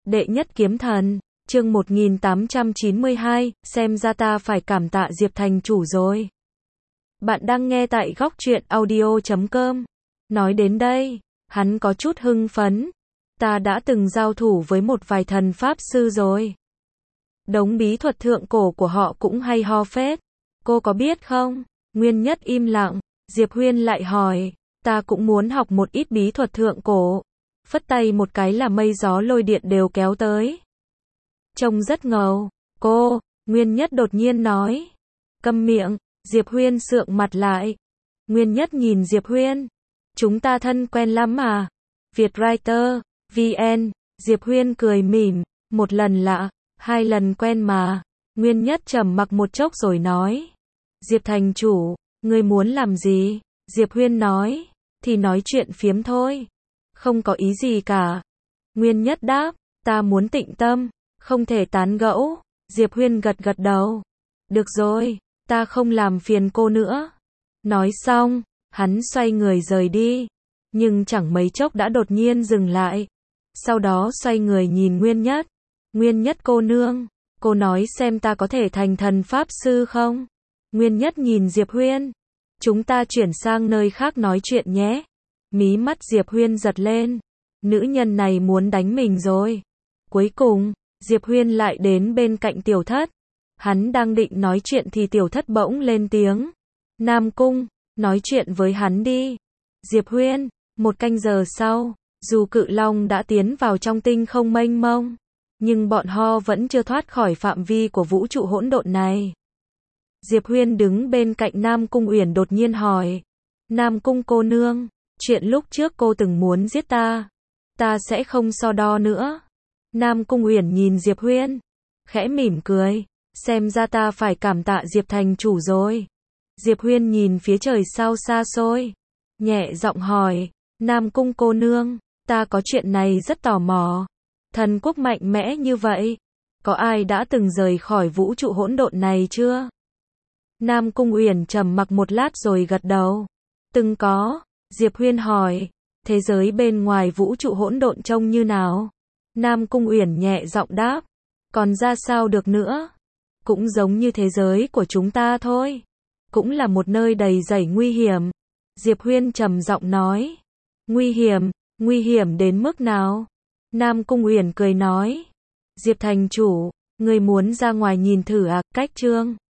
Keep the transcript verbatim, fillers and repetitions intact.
Đệ nhất kiếm thần, chương một nghìn tám trăm chín mươi hai, xem ra ta phải cảm tạ Diệp thành chủ rồi. Bạn đang nghe tại góc truyện audio chấm com. Nói đến đây, hắn có chút hưng phấn. Ta đã từng giao thủ với một vài thần pháp sư rồi. Đống bí thuật thượng cổ của họ cũng hay ho phết. Cô có biết không? Nguyên Nhất im lặng, Diệp Huyên lại hỏi, ta cũng muốn học một ít bí thuật thượng cổ. Phất tay một cái là mây gió lôi điện đều kéo tới. Trông rất ngầu. Cô, Nguyên Nhất đột nhiên nói. Câm miệng, Diệp Huyên sượng mặt lại. Nguyên Nhất nhìn Diệp Huyên. Chúng ta thân quen lắm mà. Vietwriter, vê en, Diệp Huyên cười mỉm, một lần lạ, hai lần quen mà. Nguyên Nhất trầm mặc một chốc rồi nói. Diệp thành chủ, ngươi muốn làm gì? Diệp Huyên nói, thì nói chuyện phiếm thôi. Không có ý gì cả. Nguyên Nhất đáp, ta muốn tịnh tâm, không thể tán gẫu. Diệp Huyên gật gật đầu. Được rồi, ta không làm phiền cô nữa. Nói xong, hắn xoay người rời đi. Nhưng chẳng mấy chốc đã đột nhiên dừng lại. Sau đó xoay người nhìn Nguyên Nhất. Nguyên Nhất cô nương, cô nói xem ta có thể thành thần pháp sư không? Nguyên Nhất nhìn Diệp Huyên. Chúng ta chuyển sang nơi khác nói chuyện nhé. Mí mắt Diệp Huyên giật lên. Nữ nhân này muốn đánh mình rồi. Cuối cùng, Diệp Huyên lại đến bên cạnh Tiểu Thất. Hắn đang định nói chuyện thì Tiểu Thất bỗng lên tiếng. Nam Cung, nói chuyện với hắn đi. Diệp Huyên, một canh giờ sau, dù Cự Long đã tiến vào trong tinh không mênh mông, nhưng bọn họ vẫn chưa thoát khỏi phạm vi của vũ trụ hỗn độn này. Diệp Huyên đứng bên cạnh Nam Cung Uyển đột nhiên hỏi. Nam Cung cô nương, chuyện lúc trước cô từng muốn giết ta, ta sẽ không so đo nữa. Nam Cung Uyển nhìn Diệp Huyên, khẽ mỉm cười, xem ra ta phải cảm tạ Diệp thành chủ rồi. Diệp Huyên nhìn phía trời sao xa xôi, nhẹ giọng hỏi, Nam Cung cô nương, ta có chuyện này rất tò mò. Thần quốc mạnh mẽ như vậy, có ai đã từng rời khỏi vũ trụ hỗn độn này chưa? Nam Cung Uyển trầm mặc một lát rồi gật đầu. Từng có. Diệp Huyên hỏi, thế giới bên ngoài vũ trụ hỗn độn trông như nào? Nam Cung Uyển nhẹ giọng đáp, còn ra sao được nữa? Cũng giống như thế giới của chúng ta thôi. Cũng là một nơi đầy rẫy nguy hiểm. Diệp Huyên trầm giọng nói. Nguy hiểm, nguy hiểm đến mức nào? Nam Cung Uyển cười nói. Diệp thành chủ, người muốn ra ngoài nhìn thử à? Cách chương